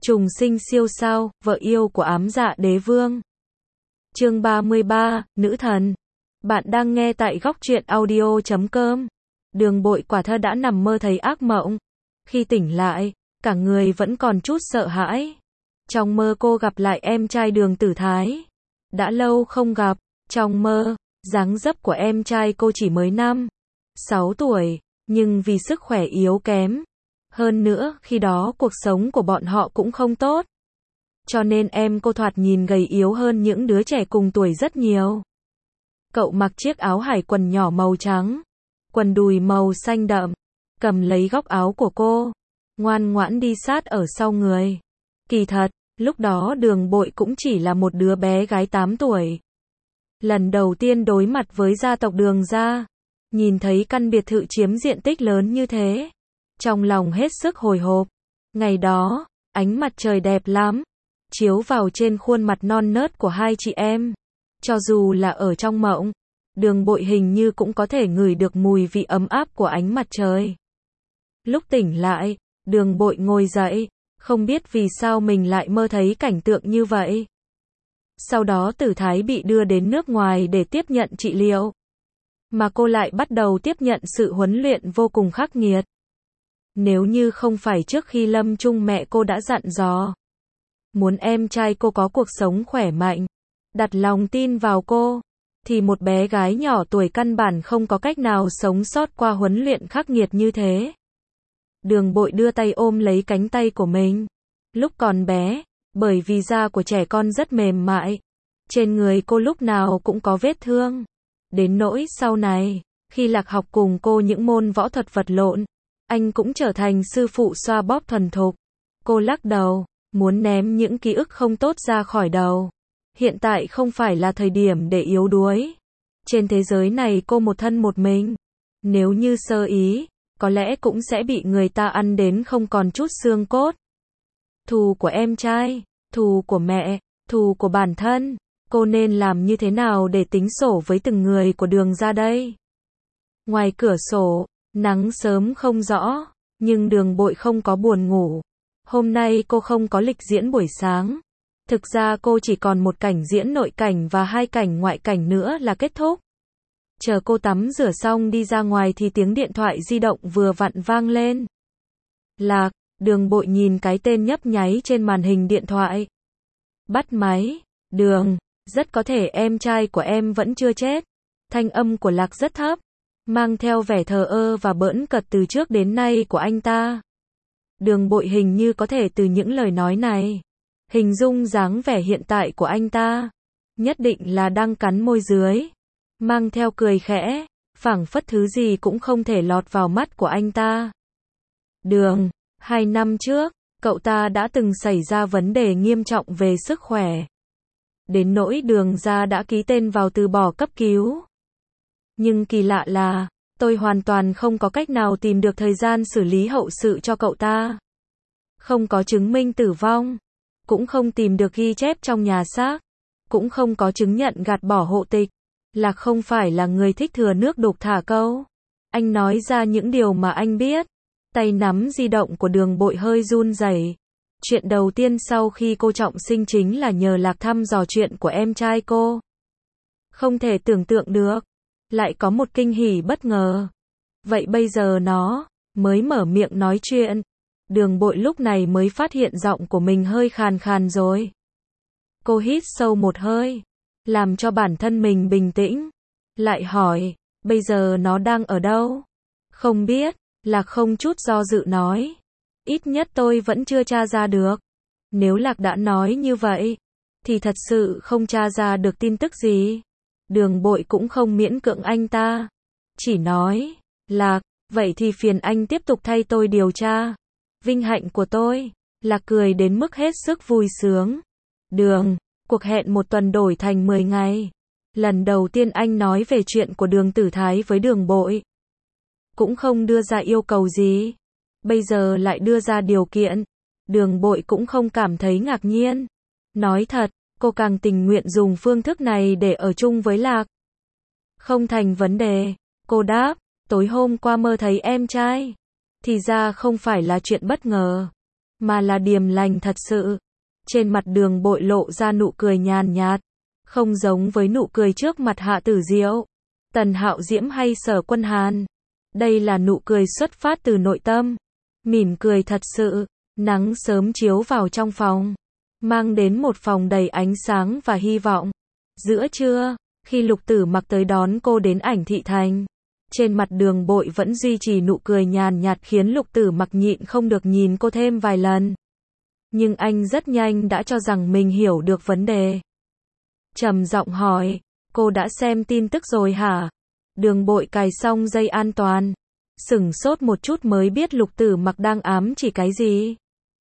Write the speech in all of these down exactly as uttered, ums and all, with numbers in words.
Trùng sinh siêu sao, vợ yêu của ám dạ đế vương. Chương ba mươi ba, Nữ thần. Bạn đang nghe tại góc truyện audio chấm com. Đường Bội quả thơ đã nằm mơ thấy ác mộng. Khi tỉnh lại, cả người vẫn còn chút sợ hãi. Trong mơ cô gặp lại em trai Đường Tử Thái. Đã lâu không gặp, trong mơ, dáng dấp của em trai cô chỉ mới năm, sáu tuổi, nhưng vì sức khỏe yếu kém. Hơn nữa, khi đó cuộc sống của bọn họ cũng không tốt. Cho nên em cô thoạt nhìn gầy yếu hơn những đứa trẻ cùng tuổi rất nhiều. Cậu mặc chiếc áo hải quần nhỏ màu trắng, quần đùi màu xanh đậm, cầm lấy góc áo của cô, ngoan ngoãn đi sát ở sau người. Kỳ thật, lúc đó Đường Bội cũng chỉ là một đứa bé gái tám tuổi. Lần đầu tiên đối mặt với gia tộc Đường gia, nhìn thấy căn biệt thự chiếm diện tích lớn như thế, trong lòng hết sức hồi hộp. Ngày đó, ánh mặt trời đẹp lắm, chiếu vào trên khuôn mặt non nớt của hai chị em. Cho dù là ở trong mộng, Đường Bội hình như cũng có thể ngửi được mùi vị ấm áp của ánh mặt trời. Lúc tỉnh lại, Đường Bội ngồi dậy, không biết vì sao mình lại mơ thấy cảnh tượng như vậy. Sau đó Tử Thái bị đưa đến nước ngoài để tiếp nhận trị liệu, mà cô lại bắt đầu tiếp nhận sự huấn luyện vô cùng khắc nghiệt. Nếu như không phải trước khi lâm chung mẹ cô đã dặn dò, muốn em trai cô có cuộc sống khỏe mạnh, đặt lòng tin vào cô, thì một bé gái nhỏ tuổi căn bản không có cách nào sống sót qua huấn luyện khắc nghiệt như thế. Đường Bội đưa tay ôm lấy cánh tay của mình. Lúc còn bé, bởi vì da của trẻ con rất mềm mại, trên người cô lúc nào cũng có vết thương. Đến nỗi sau này, khi Lạc học cùng cô những môn võ thuật vật lộn, anh cũng trở thành sư phụ xoa bóp thuần thục. Cô lắc đầu, muốn ném những ký ức không tốt ra khỏi đầu. Hiện tại không phải là thời điểm để yếu đuối. Trên thế giới này cô một thân một mình. Nếu như sơ ý, có lẽ cũng sẽ bị người ta ăn đến không còn chút xương cốt. Thù của em trai, thù của mẹ, thù của bản thân. Cô nên làm như thế nào để tính sổ với từng người của Đường gia đây? Ngoài cửa sổ, nắng sớm không rõ, nhưng Đường Bội không có buồn ngủ. Hôm nay cô không có lịch diễn buổi sáng. Thực ra cô chỉ còn một cảnh diễn nội cảnh và hai cảnh ngoại cảnh nữa là kết thúc. Chờ cô tắm rửa xong đi ra ngoài thì tiếng điện thoại di động vừa vặn vang lên. Lạc, Đường Bội nhìn cái tên nhấp nháy trên màn hình điện thoại. Bắt máy, Đường, rất có thể em trai của em vẫn chưa chết. Thanh âm của Lạc rất thấp, mang theo vẻ thờ ơ và bỡn cợt từ trước đến nay của anh ta. Đường Bội hình như có thể từ những lời nói này hình dung dáng vẻ hiện tại của anh ta, nhất định là đang cắn môi dưới, mang theo cười khẽ, phảng phất thứ gì cũng không thể lọt vào mắt của anh ta. Đường, hai năm trước, cậu ta đã từng xảy ra vấn đề nghiêm trọng về sức khỏe. Đến nỗi Đường gia đã ký tên vào từ bỏ cấp cứu. Nhưng kỳ lạ là, tôi hoàn toàn không có cách nào tìm được thời gian xử lý hậu sự cho cậu ta. Không có chứng minh tử vong, cũng không tìm được ghi chép trong nhà xác, cũng không có chứng nhận gạt bỏ hộ tịch. Là không phải là người thích thừa nước đục thả câu. Anh nói ra những điều mà anh biết. Tay nắm di động của Đường Bội hơi run rẩy. Chuyện đầu tiên sau khi cô trọng sinh chính là nhờ Lạc thăm dò chuyện của em trai cô. Không thể tưởng tượng được, lại có một kinh hỉ bất ngờ. Vậy bây giờ nó mới mở miệng nói chuyện. Đường Bội lúc này mới phát hiện giọng của mình hơi khàn khàn rồi. Cô hít sâu một hơi, làm cho bản thân mình bình tĩnh. Lại hỏi, bây giờ nó đang ở đâu? Không biết, Lạc không chút do dự nói. Ít nhất tôi vẫn chưa tra ra được. Nếu Lạc đã nói như vậy, thì thật sự không tra ra được tin tức gì. Đường Bội cũng không miễn cưỡng anh ta. Chỉ nói, Lạc, vậy thì phiền anh tiếp tục thay tôi điều tra. Vinh hạnh của tôi. Lạc cười đến mức hết sức vui sướng. Đường, cuộc hẹn một tuần đổi thành mười ngày. Lần đầu tiên anh nói về chuyện của Đường Tử Thái với Đường Bội. Cũng không đưa ra yêu cầu gì. Bây giờ lại đưa ra điều kiện. Đường Bội cũng không cảm thấy ngạc nhiên. Nói thật, cô càng tình nguyện dùng phương thức này để ở chung với Lạc. Không thành vấn đề. Cô đáp, tối hôm qua mơ thấy em trai. Thì ra không phải là chuyện bất ngờ, mà là điềm lành thật sự. Trên mặt Đường Bội lộ ra nụ cười nhàn nhạt, không giống với nụ cười trước mặt Hạ Tử Diệu, Tần Hạo Diễm hay Sở Quân Hàn. Đây là nụ cười xuất phát từ nội tâm, mỉm cười thật sự. Nắng sớm chiếu vào trong phòng, mang đến một phòng đầy ánh sáng và hy vọng. Giữa trưa, khi Lục Tử Mặc tới đón cô đến Ảnh Thị Thành, trên mặt Đường Bội vẫn duy trì nụ cười nhàn nhạt khiến Lục Tử Mặc nhịn không được nhìn cô thêm vài lần. Nhưng anh rất nhanh đã cho rằng mình hiểu được vấn đề. Trầm giọng hỏi, cô đã xem tin tức rồi hả? Đường Bội cài xong dây an toàn, sửng sốt một chút mới biết Lục Tử Mặc đang ám chỉ cái gì.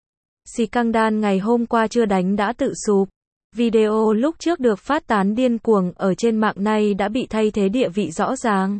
Scandal ngày hôm qua chưa đánh đã tự sụp. Video lúc trước được phát tán điên cuồng ở trên mạng nay đã bị thay thế địa vị rõ ràng.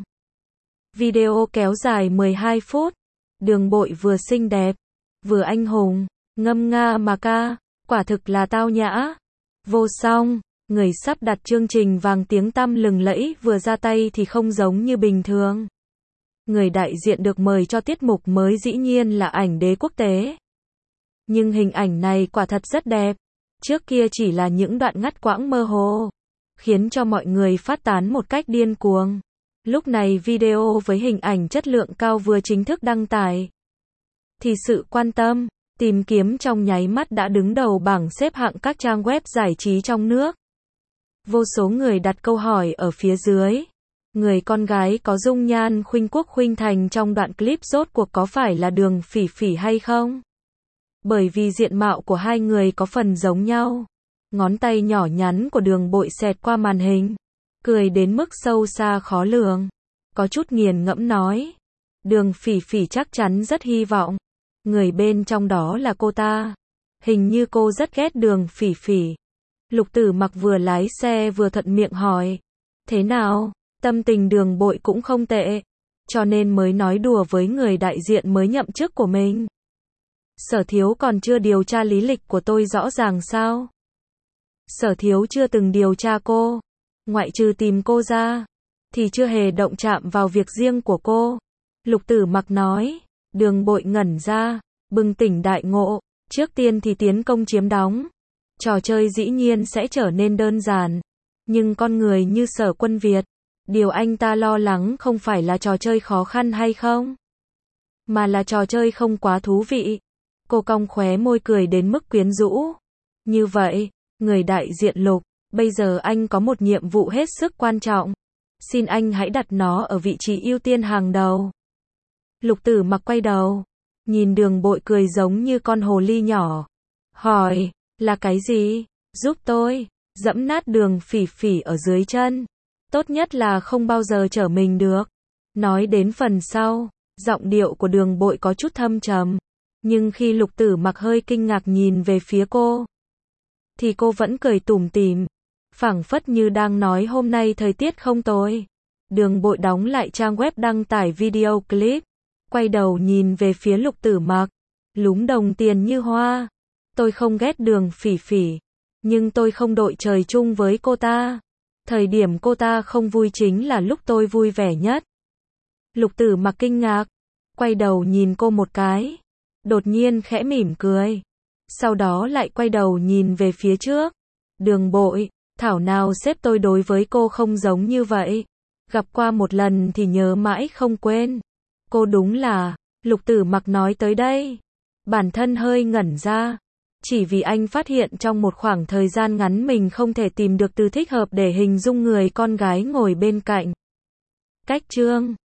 Video kéo dài mười hai phút. Đường Bội vừa xinh đẹp, vừa anh hùng, ngâm nga mà ca, quả thực là tao nhã. Vô song, người sắp đặt chương trình vàng tiếng tăm lừng lẫy vừa ra tay thì không giống như bình thường. Người đại diện được mời cho tiết mục mới dĩ nhiên là Ảnh Đế quốc tế. Nhưng hình ảnh này quả thật rất đẹp. Trước kia chỉ là những đoạn ngắt quãng mơ hồ, khiến cho mọi người phát tán một cách điên cuồng. Lúc này video với hình ảnh chất lượng cao vừa chính thức đăng tải, thì sự quan tâm, tìm kiếm trong nháy mắt đã đứng đầu bảng xếp hạng các trang web giải trí trong nước. Vô số người đặt câu hỏi ở phía dưới. Người con gái có dung nhan khuynh quốc khuynh thành trong đoạn clip rốt cuộc có phải là Đường Phỉ Phỉ hay không? Bởi vì diện mạo của hai người có phần giống nhau. Ngón tay nhỏ nhắn của Đường Bội xẹt qua màn hình, cười đến mức sâu xa khó lường. Có chút nghiền ngẫm nói, Đường Phỉ Phỉ chắc chắn rất hy vọng người bên trong đó là cô ta. Hình như cô rất ghét Đường Phỉ Phỉ. Lục Tử Mặc vừa lái xe vừa thuận miệng hỏi, thế nào, tâm tình Đường Bội cũng không tệ, cho nên mới nói đùa với người đại diện mới nhậm chức của mình. Sở Thiếu còn chưa điều tra lý lịch của tôi rõ ràng sao? Sở Thiếu chưa từng điều tra cô, ngoại trừ tìm cô ra, thì chưa hề động chạm vào việc riêng của cô. Lục Tử Mặc nói. Đường Bội ngẩn ra, bừng tỉnh đại ngộ, trước tiên thì tiến công chiếm đóng. Trò chơi dĩ nhiên sẽ trở nên đơn giản, nhưng con người như Sở Quân Việt, điều anh ta lo lắng không phải là trò chơi khó khăn hay không, mà là trò chơi không quá thú vị. Cô cong khóe môi cười đến mức quyến rũ. Như vậy, người đại diện Lục, bây giờ anh có một nhiệm vụ hết sức quan trọng. Xin anh hãy đặt nó ở vị trí ưu tiên hàng đầu. Lục Tử Mặc quay đầu, nhìn Đường Bội cười giống như con hồ ly nhỏ. Hỏi, là cái gì? Giúp tôi, dẫm nát Đường Phỉ Phỉ ở dưới chân. Tốt nhất là không bao giờ trở mình được. Nói đến phần sau, giọng điệu của Đường Bội có chút thâm trầm. Nhưng khi Lục Tử Mặc hơi kinh ngạc nhìn về phía cô, thì cô vẫn cười tủm tỉm, phảng phất như đang nói hôm nay thời tiết không tồi. Đường Bội đóng lại trang web đăng tải video clip, quay đầu nhìn về phía Lục Tử Mặc, lúm đồng tiền như hoa. Tôi không ghét Đường Phỉ Phỉ, nhưng tôi không đội trời chung với cô ta. Thời điểm cô ta không vui chính là lúc tôi vui vẻ nhất. Lục Tử Mặc kinh ngạc, quay đầu nhìn cô một cái, đột nhiên khẽ mỉm cười. Sau đó lại quay đầu nhìn về phía trước. Đường Bội, thảo nào sếp tôi đối với cô không giống như vậy. Gặp qua một lần thì nhớ mãi không quên. Cô đúng là, Lục Tử Mặc nói tới đây, bản thân hơi ngẩn ra. Chỉ vì anh phát hiện trong một khoảng thời gian ngắn mình không thể tìm được từ thích hợp để hình dung người con gái ngồi bên cạnh. Cách chương